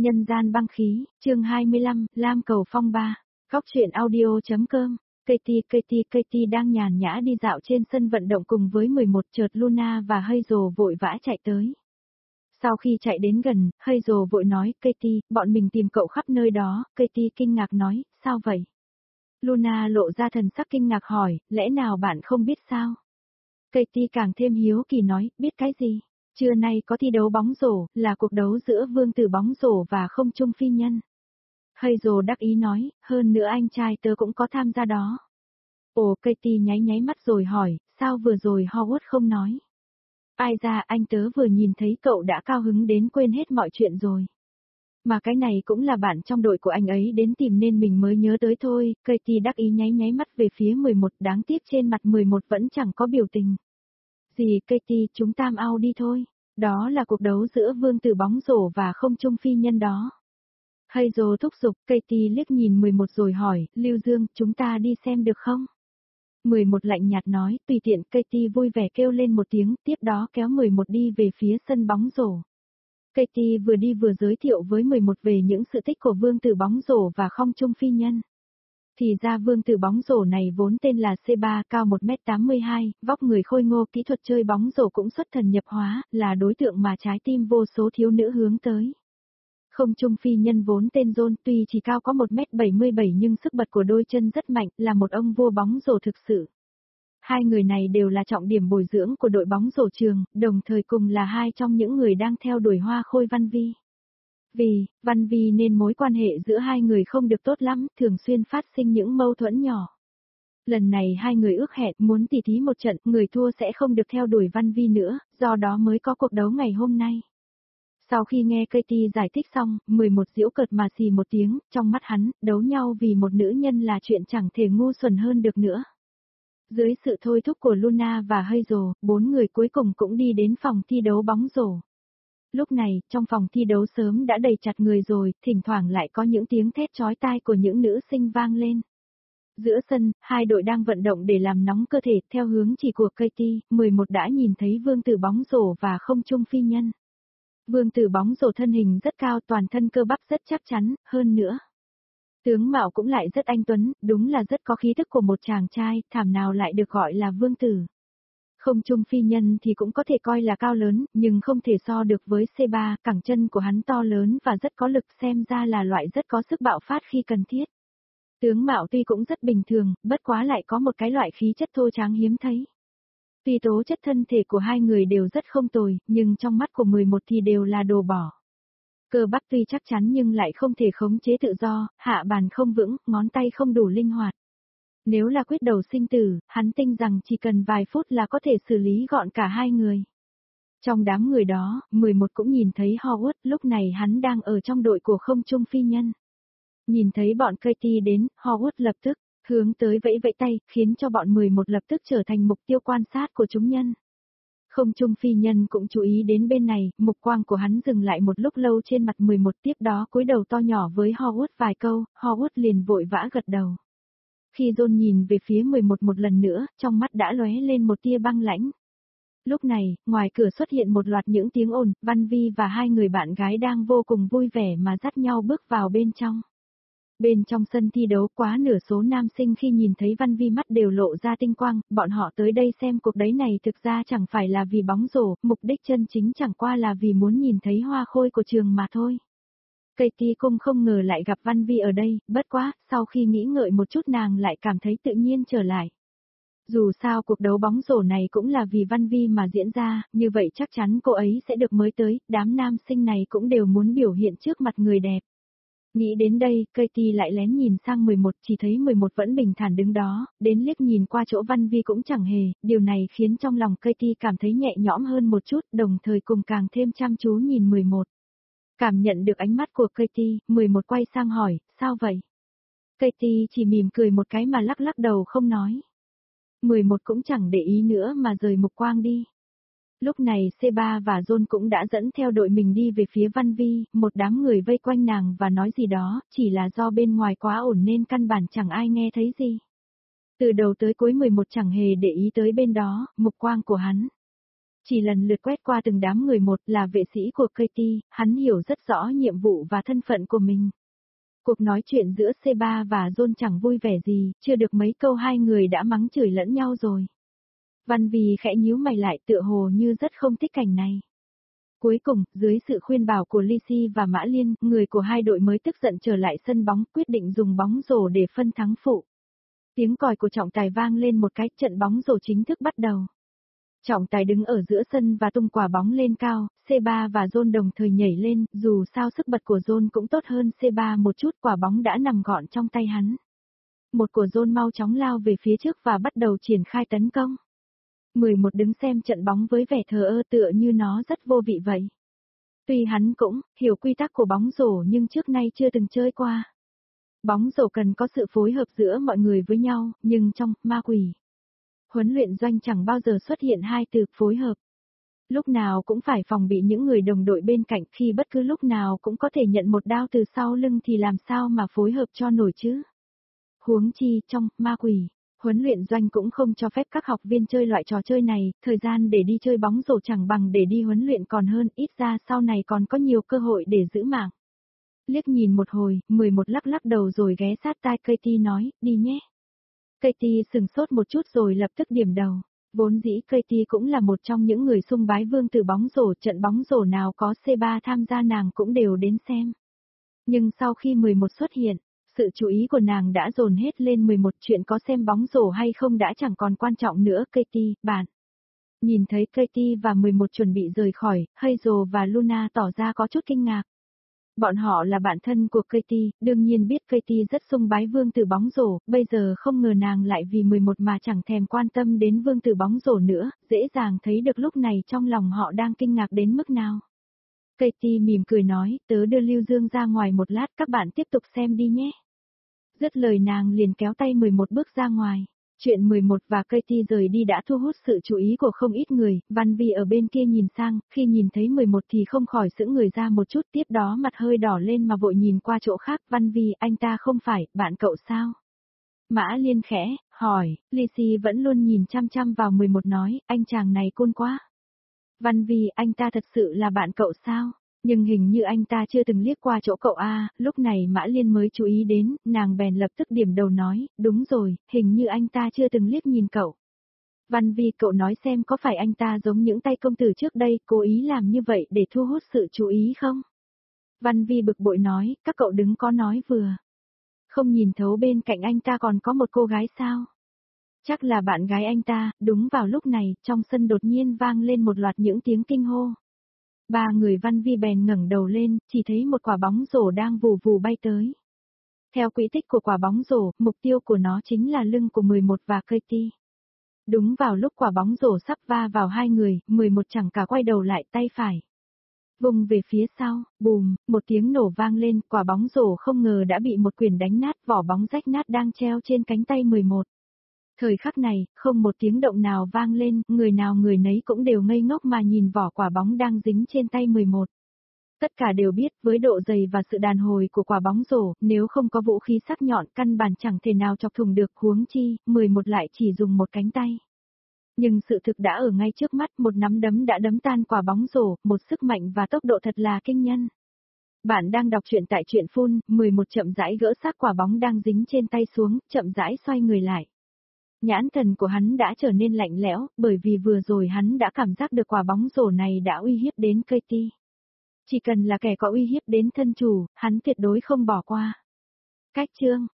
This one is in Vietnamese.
Nhân gian băng khí, chương 25, Lam cầu phong ba. Góc truyện audio.com. Katie đang nhàn nhã đi dạo trên sân vận động cùng với 11 chợt Luna và Hazel vội vã chạy tới. Sau khi chạy đến gần, Hazel vội nói, Katie, bọn mình tìm cậu khắp nơi đó. Katie kinh ngạc nói, sao vậy? Luna lộ ra thần sắc kinh ngạc hỏi, lẽ nào bạn không biết sao? Katie càng thêm hiếu kỳ nói, biết cái gì? Trưa nay có thi đấu bóng rổ, là cuộc đấu giữa vương tử bóng rổ và không trung phi nhân. Hazel đắc ý nói, hơn nữa anh trai tớ cũng có tham gia đó. Ồ, Katie nháy nháy mắt rồi hỏi, sao vừa rồi Howard không nói? Ai ra, anh tớ vừa nhìn thấy cậu đã cao hứng đến quên hết mọi chuyện rồi. Mà cái này cũng là bạn trong đội của anh ấy đến tìm nên mình mới nhớ tới thôi. Katie đắc ý nháy nháy mắt về phía 11, đáng tiếc trên mặt 11 vẫn chẳng có biểu tình. Gì Katie, chúng tam ao đi thôi. Đó là cuộc đấu giữa vương tử bóng rổ và không trung phi nhân đó. Hazel thúc giục, Katie liếc nhìn 11 rồi hỏi, Lưu Dương, chúng ta đi xem được không? 11 lạnh nhạt nói, tùy tiện. Katie vui vẻ kêu lên một tiếng, tiếp đó kéo 11 đi về phía sân bóng rổ. Katie vừa đi vừa giới thiệu với 11 về những sự tích của vương tử bóng rổ và không trung phi nhân. Thì ra vương tử bóng rổ này vốn tên là C3, cao 1m82, vóc người khôi ngô, kỹ thuật chơi bóng rổ cũng xuất thần nhập hóa, là đối tượng mà trái tim vô số thiếu nữ hướng tới. Không trung phi nhân vốn tên John, tuy chỉ cao có 1m77 nhưng sức bật của đôi chân rất mạnh, là một ông vua bóng rổ thực sự. Hai người này đều là trọng điểm bồi dưỡng của đội bóng rổ trường, đồng thời cùng là hai trong những người đang theo đuổi Hoa Khôi Văn Vi. Vì Văn Vi nên mối quan hệ giữa hai người không được tốt lắm, thường xuyên phát sinh những mâu thuẫn nhỏ. Lần này hai người ước hẹn muốn tỉ thí một trận, người thua sẽ không được theo đuổi Văn Vi nữa, do đó mới có cuộc đấu ngày hôm nay. Sau khi nghe Katie giải thích xong, 11 giễu cợt mà xì một tiếng, trong mắt hắn, đấu nhau vì một nữ nhân là chuyện chẳng thể ngu xuẩn hơn được nữa. Dưới sự thôi thúc của Luna và Hazel, 4 người cuối cùng cũng đi đến phòng thi đấu bóng rổ. Lúc này, trong phòng thi đấu sớm đã đầy chặt người rồi, thỉnh thoảng lại có những tiếng thét chói tai của những nữ sinh vang lên. Giữa sân, hai đội đang vận động để làm nóng cơ thể, theo hướng chỉ của Katie, 11 đã nhìn thấy vương tử bóng rổ và không trung phi nhân. Vương tử bóng rổ thân hình rất cao, toàn thân cơ bắp rất chắc chắn, hơn nữa. Tướng mạo cũng lại rất anh tuấn, đúng là rất có khí thức của một chàng trai, thảm nào lại được gọi là vương tử. Không trung phi nhân thì cũng có thể coi là cao lớn, nhưng không thể so được với C3, cẳng chân của hắn to lớn và rất có lực, xem ra là loại rất có sức bạo phát khi cần thiết. Tướng mạo tuy cũng rất bình thường, bất quá lại có một cái loại khí chất thô tráng hiếm thấy. Tuy tố chất thân thể của hai người đều rất không tồi, nhưng trong mắt của 11 thì đều là đồ bỏ. Cơ bắp tuy chắc chắn nhưng lại không thể khống chế tự do, hạ bàn không vững, ngón tay không đủ linh hoạt. Nếu là quyết đầu sinh tử, hắn tin rằng chỉ cần vài phút là có thể xử lý gọn cả hai người. Trong đám người đó, 11 cũng nhìn thấy Howard, lúc này hắn đang ở trong đội của không trung phi nhân. Nhìn thấy bọn Katie đến, Howard lập tức hướng tới vẫy vẫy tay, khiến cho bọn 11 lập tức trở thành mục tiêu quan sát của chúng nhân. Không trung phi nhân cũng chú ý đến bên này, mục quang của hắn dừng lại một lúc lâu trên mặt 11, tiếp đó cúi đầu to nhỏ với Howard vài câu, Howard liền vội vã gật đầu. Khi John nhìn về phía 11 một lần nữa, trong mắt đã lóe lên một tia băng lãnh. Lúc này, ngoài cửa xuất hiện một loạt những tiếng ồn, Văn Vi và hai người bạn gái đang vô cùng vui vẻ mà dắt nhau bước vào bên trong. Bên trong sân thi đấu, quá nửa số nam sinh khi nhìn thấy Văn Vi mắt đều lộ ra tinh quang, bọn họ tới đây xem cuộc đấy này thực ra chẳng phải là vì bóng rổ, mục đích chân chính chẳng qua là vì muốn nhìn thấy hoa khôi của trường mà thôi. Katie cũng không ngờ lại gặp Văn Vi ở đây, bất quá, sau khi nghĩ ngợi một chút nàng lại cảm thấy tự nhiên trở lại. Dù sao cuộc đấu bóng rổ này cũng là vì Văn Vi mà diễn ra, như vậy chắc chắn cô ấy sẽ được mới tới, đám nam sinh này cũng đều muốn biểu hiện trước mặt người đẹp. Nghĩ đến đây, Katie lại lén nhìn sang 11, chỉ thấy 11 vẫn bình thản đứng đó, đến liếc nhìn qua chỗ Văn Vi cũng chẳng hề, điều này khiến trong lòng Katie cảm thấy nhẹ nhõm hơn một chút, đồng thời cùng càng thêm chăm chú nhìn 11. Cảm nhận được ánh mắt của Katie, 11 quay sang hỏi, sao vậy? Katie chỉ mỉm cười một cái mà lắc lắc đầu không nói. 11 cũng chẳng để ý nữa mà rời mục quang đi. Lúc này C3 và John cũng đã dẫn theo đội mình đi về phía Văn Vi, một đám người vây quanh nàng và nói gì đó, chỉ là do bên ngoài quá ổn nên căn bản chẳng ai nghe thấy gì. Từ đầu tới cuối 11 chẳng hề để ý tới bên đó, mục quang của hắn. Chỉ lần lượt quét qua từng đám người một là vệ sĩ của Katie, hắn hiểu rất rõ nhiệm vụ và thân phận của mình. Cuộc nói chuyện giữa C3 và John chẳng vui vẻ gì, chưa được mấy câu hai người đã mắng chửi lẫn nhau rồi. Văn Vì khẽ nhíu mày lại tựa hồ như rất không thích cảnh này. Cuối cùng, dưới sự khuyên bảo của Lisi và Mã Liên, người của hai đội mới tức giận trở lại sân bóng, quyết định dùng bóng rổ để phân thắng phụ. Tiếng còi của trọng tài vang lên một cái, trận bóng rổ chính thức bắt đầu. Trọng tài đứng ở giữa sân và tung quả bóng lên cao, C3 và John đồng thời nhảy lên, dù sao sức bật của John cũng tốt hơn C3 một chút, quả bóng đã nằm gọn trong tay hắn. Một của John mau chóng lao về phía trước và bắt đầu triển khai tấn công. 11 đứng xem trận bóng với vẻ thờ ơ tựa như nó rất vô vị vậy. Tuy hắn cũng hiểu quy tắc của bóng rổ nhưng trước nay chưa từng chơi qua. Bóng rổ cần có sự phối hợp giữa mọi người với nhau, nhưng trong ma quỷ huấn luyện doanh chẳng bao giờ xuất hiện hai từ phối hợp. Lúc nào cũng phải phòng bị những người đồng đội bên cạnh, khi bất cứ lúc nào cũng có thể nhận một đao từ sau lưng thì làm sao mà phối hợp cho nổi chứ. Huống chi trong ma quỷ huấn luyện doanh cũng không cho phép các học viên chơi loại trò chơi này, thời gian để đi chơi bóng rổ chẳng bằng để đi huấn luyện còn hơn, ít ra sau này còn có nhiều cơ hội để giữ mạng. Liếc nhìn một hồi, 11 lắc lắc đầu rồi ghé sát tai Katie nói, đi nhé. Katie sừng sốt một chút rồi lập tức điểm đầu. Vốn dĩ Katie cũng là một trong những người sung bái vương tử bóng rổ, trận bóng rổ nào có C3 tham gia nàng cũng đều đến xem. Nhưng sau khi 11 xuất hiện, sự chú ý của nàng đã dồn hết lên 11, chuyện có xem bóng rổ hay không đã chẳng còn quan trọng nữa. Katie, bạn. Nhìn thấy Katie và 11 chuẩn bị rời khỏi, Hazel và Luna tỏ ra có chút kinh ngạc. Bọn họ là bạn thân của Katie, đương nhiên biết Katie rất sung bái vương tử bóng rổ, bây giờ không ngờ nàng lại vì 11 mà chẳng thèm quan tâm đến vương tử bóng rổ nữa, dễ dàng thấy được lúc này trong lòng họ đang kinh ngạc đến mức nào. Katie mỉm cười nói, tớ đưa Lưu Dương ra ngoài một lát, các bạn tiếp tục xem đi nhé. Dứt lời nàng liền kéo tay 11 bước ra ngoài. Chuyện 11 và Katie rời đi đã thu hút sự chú ý của không ít người, Văn Vi ở bên kia nhìn sang, khi nhìn thấy 11 thì không khỏi sững người ra một chút, tiếp đó mặt hơi đỏ lên mà vội nhìn qua chỗ khác. Văn Vi, anh ta không phải, bạn cậu sao? Mã Liên khẽ, hỏi, Lisi vẫn luôn nhìn chăm chăm vào 11 nói, anh chàng này cool quá. Văn Vi, anh ta thật sự là bạn cậu sao? Nhưng hình như anh ta chưa từng liếc qua chỗ cậu a. Lúc này Mã Liên mới chú ý đến, nàng bèn lập tức điểm đầu nói, đúng rồi, hình như anh ta chưa từng liếc nhìn cậu. Văn Vi, cậu nói xem có phải anh ta giống những tay công tử trước đây, cố ý làm như vậy để thu hút sự chú ý không? Văn Vi bực bội nói, các cậu đứng có nói vừa. Không nhìn thấu bên cạnh anh ta còn có một cô gái sao? Chắc là bạn gái anh ta. Đúng vào lúc này, trong sân đột nhiên vang lên một loạt những tiếng kinh hô. Ba người Văn Vi bèn ngẩng đầu lên, chỉ thấy một quả bóng rổ đang vù vù bay tới. Theo quỹ tích của quả bóng rổ, mục tiêu của nó chính là lưng của 11 và Katie. Đúng vào lúc quả bóng rổ sắp va vào hai người, 11 chẳng cả quay đầu lại, tay phải vùng về phía sau, bùm, một tiếng nổ vang lên, quả bóng rổ không ngờ đã bị một quyền đánh nát, vỏ bóng rách nát đang treo trên cánh tay 11. Thời khắc này, không một tiếng động nào vang lên, người nào người nấy cũng đều ngây ngốc mà nhìn vỏ quả bóng đang dính trên tay 11. Tất cả đều biết, với độ dày và sự đàn hồi của quả bóng rổ, nếu không có vũ khí sắc nhọn căn bản chẳng thể nào chọc thủng được, huống chi, 11 lại chỉ dùng một cánh tay. Nhưng sự thực đã ở ngay trước mắt, một nắm đấm đã đấm tan quả bóng rổ, một sức mạnh và tốc độ thật là kinh nhân. Bạn đang đọc truyện tại truyện Phun, 11 chậm rãi gỡ xác quả bóng đang dính trên tay xuống, chậm rãi xoay người lại. Nhãn thần của hắn đã trở nên lạnh lẽo, bởi vì vừa rồi hắn đã cảm giác được quả bóng rổ này đã uy hiếp đến Katie. Chỉ cần là kẻ có uy hiếp đến thân chủ, hắn tuyệt đối không bỏ qua. Cách chương